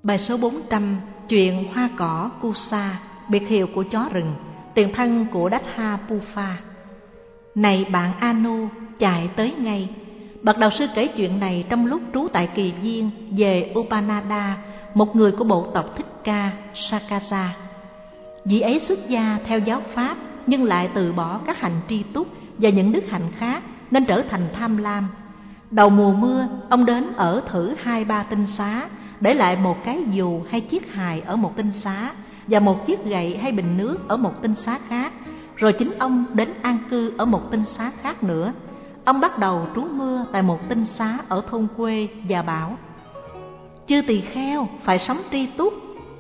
Bài số 400, chuyện hoa cỏ Kusa, biệt hiệu của chó rừng, tiền thân của Đát-ha Pufa. Này bạn Anu, chạy tới ngay. Bậc đạo sư kể chuyện này trong lúc trú tại Kỳ Viên về Upanada, một người của bộ tộc Thích Ca Sakasa. Vị ấy xuất gia theo giáo Pháp nhưng lại từ bỏ các hành tri túc và những đức hạnh khác nên trở thành tham lam. Đầu mùa mưa, ông đến ở thử 2-3 tinh xá, để lại một cái dù hay chiếc hài ở một tinh xá và một chiếc gậy hay bình nước ở một tinh xá khác, rồi chính ông đến an cư ở một tinh xá khác nữa. Ông bắt đầu trú mưa tại một tinh xá ở thôn quê và bảo: chư tỳ kheo phải sống tri túc.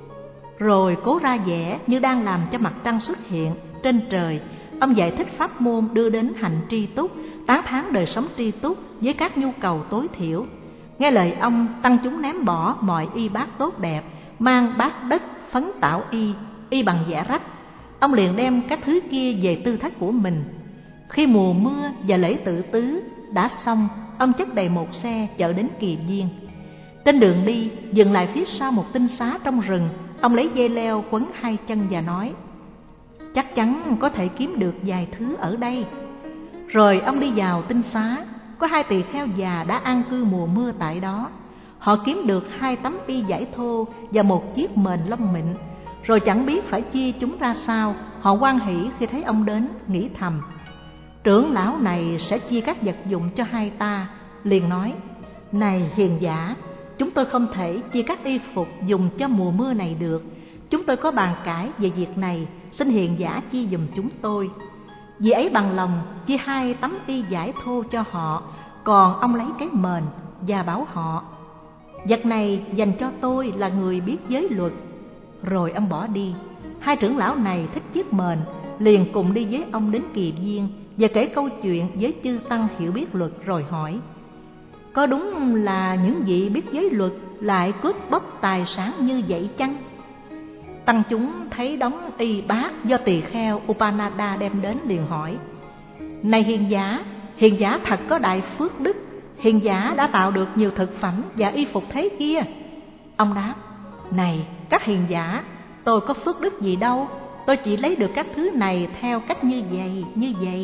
Rồi cố ra vẻ như đang làm cho mặt trăng xuất hiện trên trời. Ông giải thích pháp môn đưa đến hạnh tri túc, tán thán đời sống tri túc với các nhu cầu tối thiểu. Nghe lời ông, tăng chúng ném bỏ mọi y bát tốt đẹp, mang bát đất phấn tảo y bằng vẽ rách. Ông liền đem các thứ kia về tư thất của mình. Khi mùa mưa và lễ tự tứ đã xong, ông chất đầy một xe chở đến Kỳ Viên. Trên đường đi, dừng lại phía sau một tinh xá trong rừng. Ông lấy dây leo quấn hai chân và nói: chắc chắn có thể kiếm được vài thứ ở đây. Rồi ông đi vào tinh xá. Có 2 tỳ kheo già đã an cư mùa mưa tại đó. Họ kiếm được 2 tấm y vải thô và một chiếc mền lông mịn. Rồi chẳng biết phải chia chúng ra sao, họ hoan hỉ khi thấy ông đến, nghĩ thầm: trưởng lão này sẽ chia các vật dụng cho hai ta. Liền nói: này hiền giả, chúng tôi không thể chia các y phục dùng cho mùa mưa này được. Chúng tôi có bàn cãi về việc này, xin hiền giả chia giùm chúng tôi. Vì ấy bằng lòng chia 2 tấm y vải thô cho họ, còn ông lấy cái mền và bảo họ: vật này dành cho tôi là người biết giới luật. Rồi ông bỏ đi. 2 trưởng lão này thích chiếc mền, liền cùng đi với ông đến Kỳ Viên và kể câu chuyện với chư tăng hiểu biết luật. Rồi hỏi: có đúng là những vị biết giới luật lại cướp bóc tài sản như vậy chăng? Tăng chúng thấy đống y bát do tỳ kheo Upanada đem đến liền hỏi: này hiền giả thật có đại phước đức. Hiền giả đã tạo được nhiều thực phẩm và y phục thế kia. Ông đáp: này các hiền giả, tôi có phước đức gì đâu. Tôi chỉ lấy được các thứ này theo cách như vậy.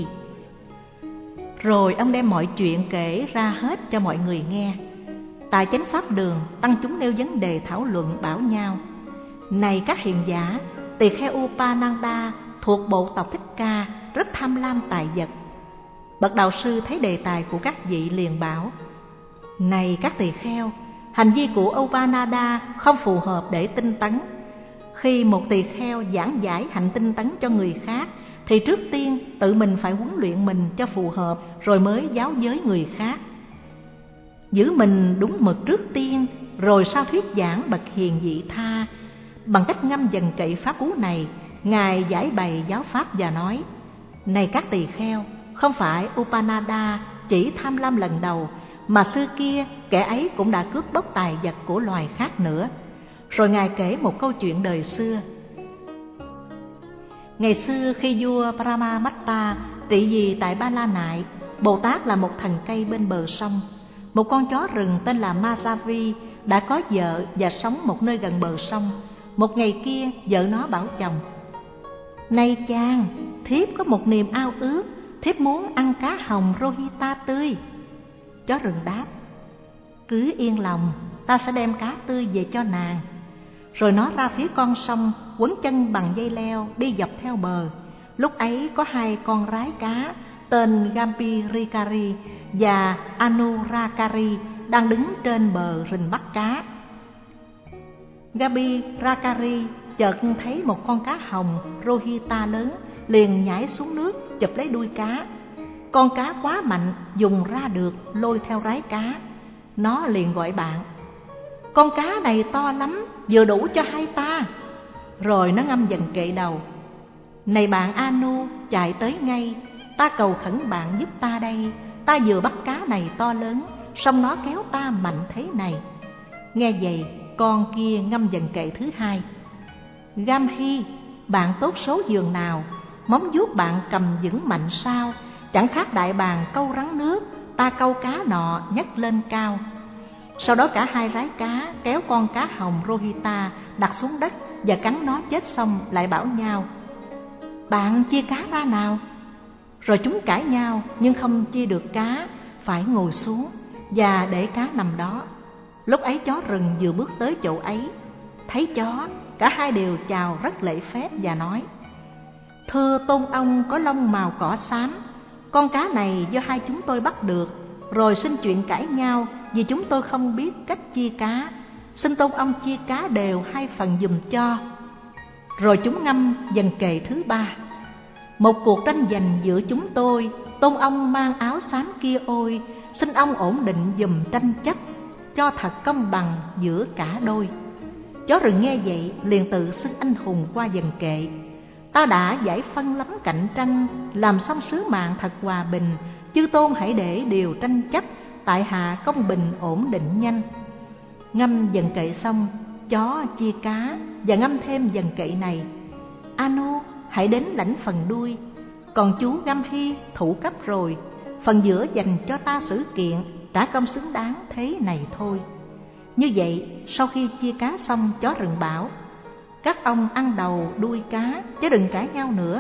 Rồi ông đem mọi chuyện kể ra hết cho mọi người nghe. Tại chánh pháp đường, tăng chúng nêu vấn đề thảo luận bảo nhau: này các hiền giả, tỳ kheo Upananda thuộc bộ tộc Thích Ca rất tham lam tài vật. Bậc đạo sư thấy đề tài của các vị liền bảo: này các tỳ kheo, hành vi của Upananda không phù hợp để tinh tấn. Khi một tỳ kheo giảng giải hạnh tinh tấn cho người khác, thì trước tiên tự mình phải huấn luyện mình cho phù hợp, rồi mới giáo giới người khác. Giữ mình đúng mực trước tiên, rồi sau thuyết giảng bậc hiền vị tha. Bằng cách ngâm dần kệ pháp cú này, Ngài giải bày giáo pháp và nói: này các tỳ kheo, không phải Upanada chỉ tham lam lần đầu, mà xưa kia kẻ ấy cũng đã cướp bóc tài vật của loài khác nữa. Rồi Ngài kể một câu chuyện đời xưa. Ngày xưa khi vua Brahmamatta trị vì tại Ba La Nại, Bồ Tát là một thần cây bên bờ sông. Một con chó rừng tên là Masavi đã có vợ và sống một nơi gần bờ sông. Một ngày kia, vợ nó bảo chồng: này chàng, thiếp có một niềm ao ước, thiếp muốn ăn cá hồng Rohita tươi. Chó rừng đáp: cứ yên lòng, ta sẽ đem cá tươi về cho nàng. Rồi nó ra phía con sông, quấn chân bằng dây leo, đi dọc theo bờ. Lúc ấy có 2 con rái cá tên Gambhirikari và Anurakari đang đứng trên bờ rình bắt cá. Gambhirikari chợt thấy một con cá hồng Rohita lớn, liền nhảy xuống nước chụp lấy đuôi cá. Con cá quá mạnh, dùng ra được lôi theo rái cá. Nó liền gọi bạn: con cá này to lắm, vừa đủ cho 2 ta. Rồi nó ngâm dần kệ đầu: này bạn Anu, chạy tới ngay, ta cầu khẩn bạn giúp ta đây. Ta vừa bắt cá này to lớn, song nó kéo ta mạnh thế này. Nghe vậy, con kia ngâm dần kệ thứ 2: Gamhi, bạn tốt số giường nào, móng vuốt bạn cầm vững mạnh sao? Chẳng khác đại bàng câu rắn nước, ta câu cá nọ nhấc lên cao. Sau đó cả hai rái cá kéo con cá hồng Rohita đặt xuống đất và cắn nó chết xong lại bảo nhau: "Bạn chia cá ra nào." Rồi chúng cãi nhau nhưng không chia được cá, phải ngồi xuống và để cá nằm đó. Lúc ấy chó rừng vừa bước tới chỗ ấy, thấy chó, cả hai đều chào rất lễ phép và nói: "Thưa tôn ông có lông màu cỏ xám, con cá này do hai chúng tôi bắt được, rồi xin chuyện cãi nhau vì chúng tôi không biết cách chia cá. Xin tôn ông chia cá đều 2 phần giùm cho." Rồi chúng ngâm dần kệ thứ 3: "Một cuộc tranh giành giữa chúng tôi, tôn ông mang áo xám kia ôi, xin ông ổn định giùm tranh chấp, cho thật công bằng giữa cả đôi." Chó rừng nghe vậy liền tự xưng anh hùng qua dần kệ: "Ta đã giải phân lắm cạnh tranh, làm xong sứ mạng thật hòa bình. Chư tôn hãy để điều tranh chấp, tại hạ công bình ổn định nhanh." Ngâm dần kệ xong, chó chia cá và ngâm thêm dần kệ này: "Anu, hãy đến lãnh phần đuôi, còn chú Ngâm Hy thủ cấp rồi, phần giữa dành cho ta xử kiện, trả công xứng đáng thế này thôi." Như vậy, sau khi chia cá xong, chó rừng bảo: "Các ông ăn đầu đuôi cá, chứ đừng cãi nhau nữa."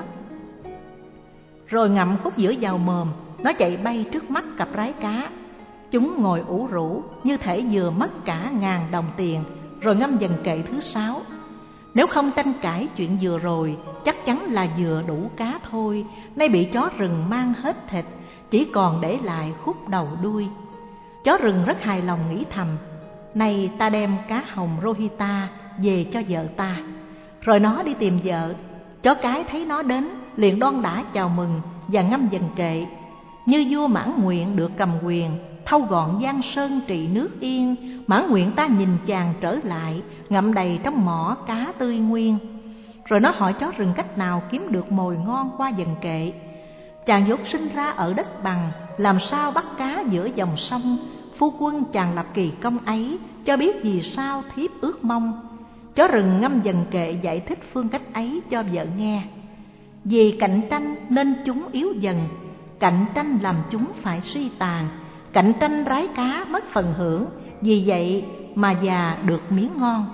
Rồi ngậm khúc giữa vào mồm, nó chạy bay trước mắt cặp rái cá. Chúng ngồi ủ rũ như thể vừa mất cả 1000 đồng tiền, rồi ngâm dần kệ thứ 6: "Nếu không tranh cãi chuyện vừa rồi, chắc chắn là vừa đủ cá thôi, nay bị chó rừng mang hết thịt, chỉ còn để lại khúc đầu đuôi." Chó rừng rất hài lòng nghĩ thầm: "Nay ta đem cá hồng Rohita về cho vợ ta." Rồi nó đi tìm vợ. Chó cái thấy nó đến liền đon đả chào mừng và ngâm dần kệ: "Như vua mãn nguyện được cầm quyền, thâu gọn giang sơn trị nước yên, mãn nguyện ta nhìn chàng trở lại, ngậm đầy trong mỏ cá tươi nguyên." Rồi nó hỏi chó rừng cách nào kiếm được mồi ngon qua dần kệ: "Chàng vốn sinh ra ở đất bằng, làm sao bắt cá giữa dòng sông? Phu quân chàng lập kỳ công ấy, cho biết vì sao thiếp ước mong." Chó rừng ngâm dần kệ giải thích phương cách ấy cho vợ nghe: "Vì cạnh tranh nên chúng yếu dần, cạnh tranh làm chúng phải suy tàn, cạnh tranh rái cá mất phần hưởng, vì vậy mà già được miếng ngon."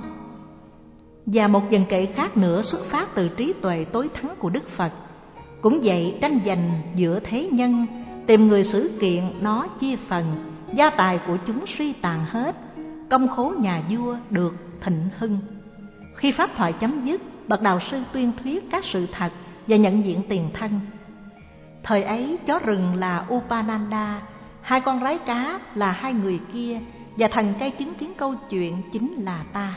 Và một dần kệ khác nữa xuất phát từ trí tuệ tối thắng của Đức Phật: "Cũng vậy, tranh giành giữa thế nhân, tìm người xử kiện nó chia phần, gia tài của chúng suy tàn hết, công khố nhà vua được thịnh hưng." Khi pháp thoại chấm dứt, bậc đạo sư tuyên thuyết các sự thật và nhận diện tiền thân. Thời ấy chó rừng là Upananda, 2 con rái cá là 2 người kia, và thần cây chứng kiến câu chuyện chính là ta.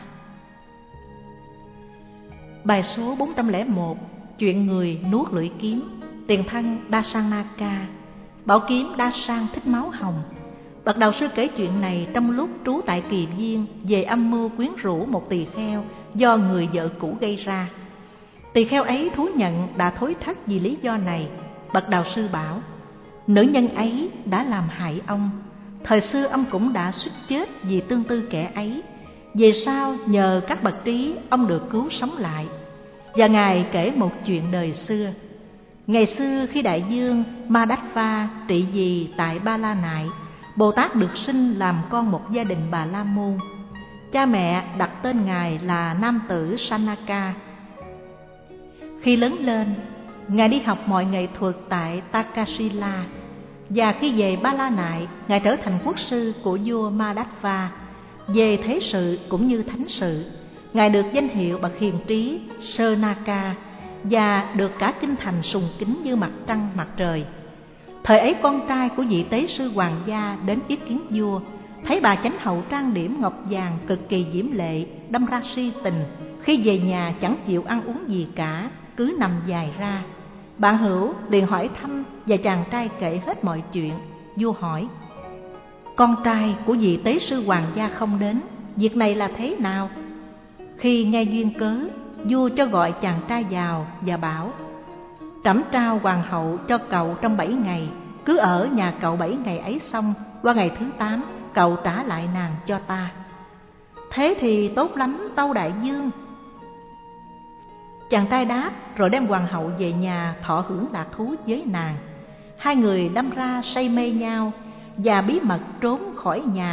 Bài số 401: Chuyện người nuốt lưỡi kiếm. Tiền thân Dasanaka, bảo kiếm Dasan thích máu hồng. Bậc đạo sư kể chuyện này trong lúc trú tại Kỳ Viên về âm mưu quyến rũ một tỳ kheo do người vợ cũ gây ra. Tỳ kheo ấy thú nhận đã thối thất vì lý do này. Bậc đạo sư bảo: "Nữ nhân ấy đã làm hại ông. Thời xưa ông cũng đã suýt chết vì tương tư kẻ ấy. Về sau nhờ các bậc trí ông được cứu sống lại." Và Ngài kể một chuyện đời xưa. Ngày xưa khi đại vương Madhva trị vì tại Ba La Nại, Bồ Tát được sinh làm con một gia đình Bà La Môn. Cha mẹ đặt tên Ngài là nam tử Sanaka. Khi lớn lên, Ngài đi học mọi nghệ thuật tại Takasila, và khi về Ba La Nại, Ngài trở thành quốc sư của vua Madhva. Về thế sự cũng như thánh sự, Ngài được danh hiệu bậc hiền trí Sanaka và được cả kinh thành sùng kính như mặt trăng mặt trời. Thời ấy con trai của vị tế sư hoàng gia đến yết kiến vua, thấy bà chánh hậu trang điểm ngọc vàng cực kỳ diễm lệ, đâm ra si tình. Khi về nhà chẳng chịu ăn uống gì cả, cứ nằm dài ra. Bạn hữu liền hỏi thăm và chàng trai kể hết mọi chuyện. Vua hỏi: "Con trai của vị tế sư hoàng gia không đến, việc này là thế nào?" Khi nghe duyên cớ, vua cho gọi chàng trai vào và bảo: "Trẫm trao hoàng hậu cho cậu trong 7 ngày, cứ ở nhà cậu 7 ngày ấy xong, qua ngày thứ 8 cậu trả lại nàng cho ta." "Thế thì tốt lắm tâu đại vương." Chàng trai đáp, rồi đem hoàng hậu về nhà thọ hưởng lạc thú với nàng. 2 người đâm ra say mê nhau và bí mật trốn khỏi nhà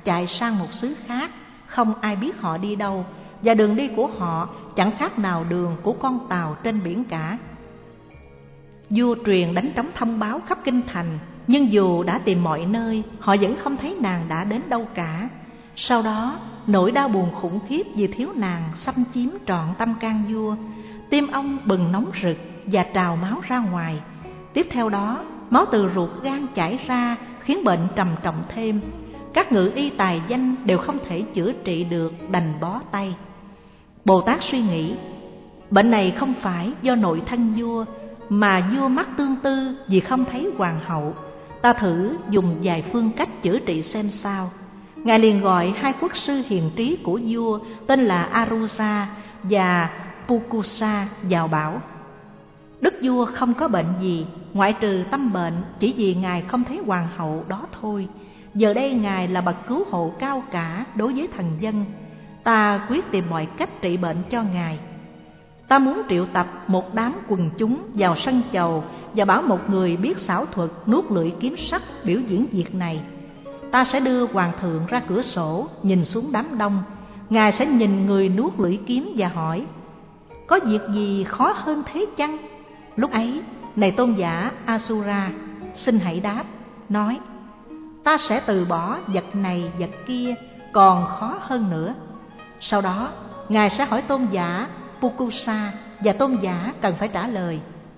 chạy sang một xứ khác, không ai biết họ đi đâu, và đường đi của họ chẳng khác nào đường của con tàu trên biển cả. Vua truyền đánh trống thông báo khắp kinh thành, nhưng dù đã tìm mọi nơi, họ vẫn không thấy nàng đã đến đâu cả. Sau đó, nỗi đau buồn khủng khiếp vì thiếu nàng xâm chiếm trọn tâm can vua. Tim ông bừng nóng rực và trào máu ra ngoài. Tiếp theo đó, máu từ ruột gan chảy ra khiến bệnh trầm trọng thêm. Các ngự y tài danh đều không thể chữa trị được, đành bó tay. Bồ Tát suy nghĩ, bệnh này không phải do nội thân vua, mà vua mắc tương tư vì không thấy hoàng hậu. Ta thử dùng vài phương cách chữa trị xem sao. Ngài liền gọi hai quốc sư hiền trí của vua tên là Arusa và Pukusa vào bảo: Đức vua không có bệnh gì, ngoại trừ tâm bệnh, chỉ vì ngài không thấy hoàng hậu đó thôi. Giờ đây ngài là bậc cứu hộ cao cả đối với thần dân. Ta quyết tìm mọi cách trị bệnh cho ngài. Ta muốn triệu tập một đám quần chúng vào sân chầu và bảo một người biết xảo thuật nuốt lưỡi kiếm sắt biểu diễn việc này. Ta sẽ đưa hoàng thượng ra cửa sổ nhìn xuống đám đông. Ngài sẽ nhìn người nuốt lưỡi kiếm và hỏi: Có việc gì khó hơn thế chăng? Lúc ấy, này tôn giả Asura, xin hãy đáp, nói: Ta sẽ từ bỏ vật này vật kia, còn khó hơn nữa. Sau đó, ngài sẽ hỏi tôn giả Pukusa, và tôn giả cần phải trả lời: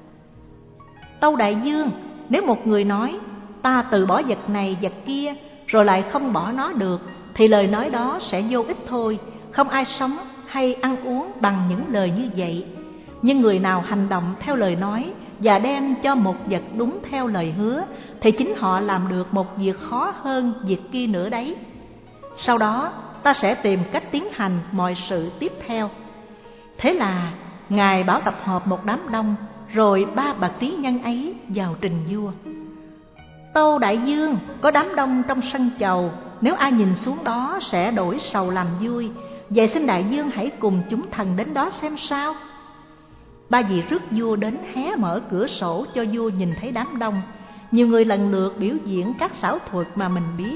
Tâu đại vương, nếu một người nói ta từ bỏ vật này vật kia rồi lại không bỏ nó được, thì lời nói đó sẽ vô ích thôi. Không ai sống hay ăn uống bằng những lời như vậy. Nhưng người nào hành động theo lời nói và đem cho một vật đúng theo lời hứa, thì chính họ làm được một việc khó hơn việc kia nữa đấy. Sau đó ta sẽ tìm cách tiến hành mọi sự tiếp theo. Thế là ngài bảo tập hợp một đám đông, rồi ba bậc trí nhân ấy vào trình vua: Tâu đại vương, có đám đông trong sân chầu, nếu ai nhìn xuống đó sẽ đổi sầu làm vui. Vậy xin đại vương hãy cùng chúng thần đến đó xem sao. Ba vị rước vua đến hé mở cửa sổ cho vua nhìn thấy đám đông. Nhiều người lần lượt biểu diễn các xảo thuật mà mình biết.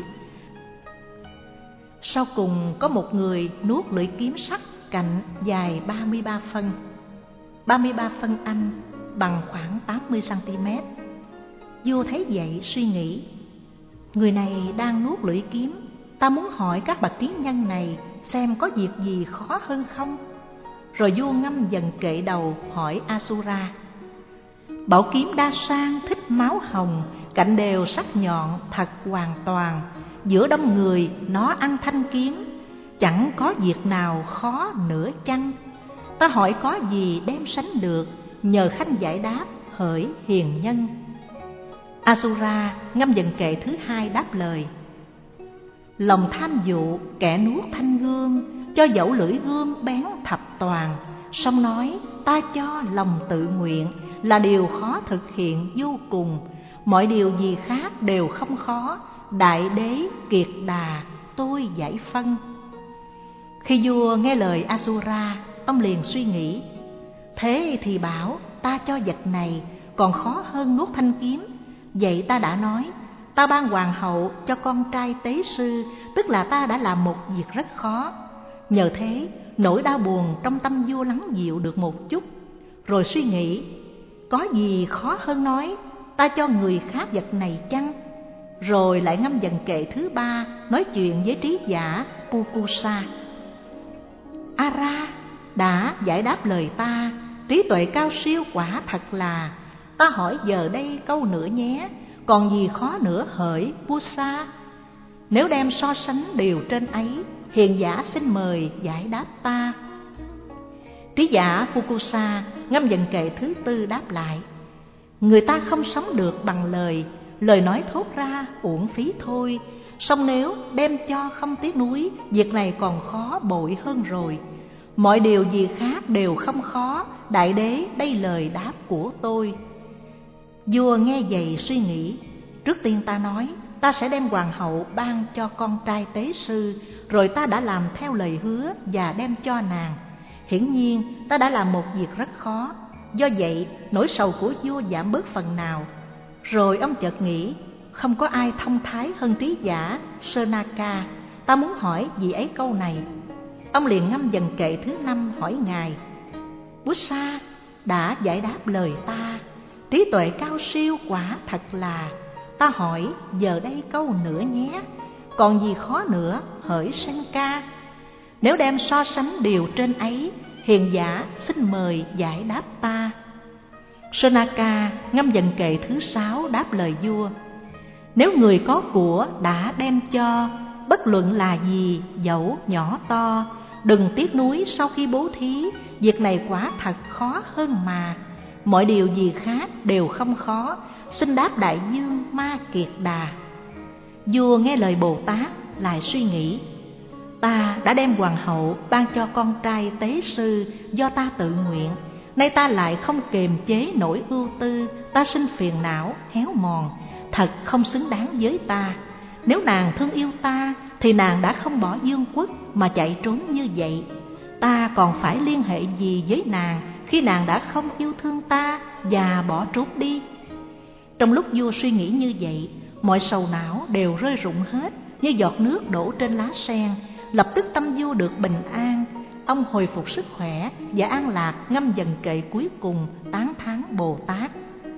Sau cùng có một người nuốt lưỡi kiếm sắt cạnh dài 33 phân. 33 phân Anh bằng khoảng 80 cm. Vua thấy vậy suy nghĩ, người này đang nuốt lưỡi kiếm, ta muốn hỏi các bậc trí nhân này xem có việc gì khó hơn không. Rồi vua ngâm dần kệ đầu hỏi Asura: Bảo kiếm đa sang thích máu hồng, cạnh đều sắc nhọn thật hoàn toàn. Giữa đông người nó ăn thanh kiếm, chẳng có việc nào khó nữa chăng? Ta hỏi có gì đem sánh được, nhờ khanh giải đáp hỡi hiền nhân. Asura ngâm dần kệ thứ hai đáp lời: Lòng tham dụ kẻ nuốt thanh gươm, cho dẫu lưỡi gươm bén thập toàn. Song nói ta cho lòng tự nguyện, là điều khó thực hiện vô cùng. Mọi điều gì khác đều không khó, đại đế kiệt đà tôi giải phân. Khi vua nghe lời Asura, ông liền suy nghĩ, thế thì bảo ta cho vật này còn khó hơn nuốt thanh kiếm. Vậy ta đã nói, ta ban hoàng hậu cho con trai tế sư, tức là ta đã làm một việc rất khó. Nhờ thế, nỗi đau buồn trong tâm vua lắng dịu được một chút. Rồi suy nghĩ, có gì khó hơn nói ta cho người khác vật này chăng? Rồi lại ngâm dần kệ thứ ba, nói chuyện với trí giả Pukusa. Ara đã giải đáp lời ta, trí tuệ cao siêu quả thật là. Ta hỏi giờ đây câu nữa nhé, còn gì khó nữa hỡi Pusa? Nếu đem so sánh điều trên ấy, hiền giả xin mời giải đáp ta. Trí giả Pukusa ngâm dần kệ thứ tư đáp lại, người ta không sống được bằng lời, lời nói thốt ra uổng phí thôi. Song nếu đem cho không tiếc nuối, việc này còn khó bội hơn rồi. Mọi điều gì khác đều không khó, đại đế đây lời đáp của tôi. Vua nghe vậy suy nghĩ, trước tiên ta nói ta sẽ đem hoàng hậu ban cho con trai tế sư, rồi ta đã làm theo lời hứa và đem cho nàng. Hiển nhiên ta đã làm một việc rất khó, do vậy nỗi sầu của vua giảm bớt phần nào. Rồi ông chợt nghĩ, không có ai thông thái hơn trí giả Sanaka, ta muốn hỏi vị ấy câu này. Ông liền ngâm dần kệ thứ 5 hỏi Ngài: Buddha đã giải đáp lời ta, trí tuệ cao siêu quả thật là. Ta hỏi giờ đây câu nữa nhé, còn gì khó nữa hỡi Sanka. Nếu đem so sánh điều trên ấy, hiền giả xin mời giải đáp ta. Sanaka ngâm dần kệ thứ 6 đáp lời vua: Nếu người có của đã đem cho, bất luận là gì dẫu nhỏ to, đừng tiếc nuối sau khi bố thí, việc này quả thật khó hơn mà. Mọi điều gì khác đều không khó, xin đáp đại dương Ma Kiệt Đà. Vua nghe lời Bồ Tát lại suy nghĩ: Ta đã đem hoàng hậu ban cho con trai tế sư do ta tự nguyện, nay ta lại không kiềm chế nổi ưu tư, ta sinh phiền não héo mòn, thật không xứng đáng với ta. Nếu nàng thương yêu ta thì nàng đã không bỏ vương quốc mà chạy trốn như vậy. Ta còn phải liên hệ gì với nàng khi nàng đã không yêu thương ta và bỏ trốn đi? Trong lúc vua suy nghĩ như vậy, mọi sầu não đều rơi rụng hết như giọt nước đổ trên lá sen. Lập tức tâm vua được bình an, ông hồi phục sức khỏe và an lạc ngâm dần kệ cuối cùng tán thán Bồ Tát: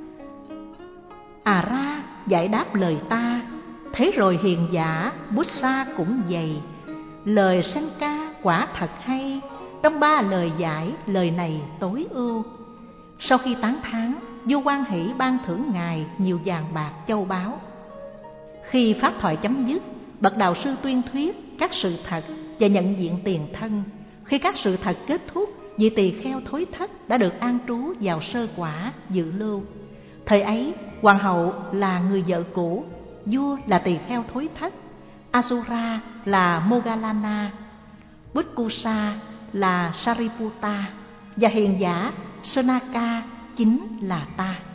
À ra giải đáp lời ta, thế rồi hiền giả Buddha cũng vậy. Lời Sanka quả thật hay, trong 3 lời giải lời này tối ưu. Sau khi tán thán, vua hoan hỷ ban thưởng Ngài nhiều vàng bạc châu báu. Khi pháp thoại chấm dứt, bậc đạo sư tuyên thuyết các sự thật và nhận diện tiền thân. Khi các sự thật kết thúc, vị tỳ kheo thối thất đã được an trú vào sơ quả dự lưu. Thời ấy, hoàng hậu là người vợ cũ, vua là tỳ kheo thối thất, Asura là Moggallana, Butkusa là Sariputta và hiền giả Sanaka chính là ta.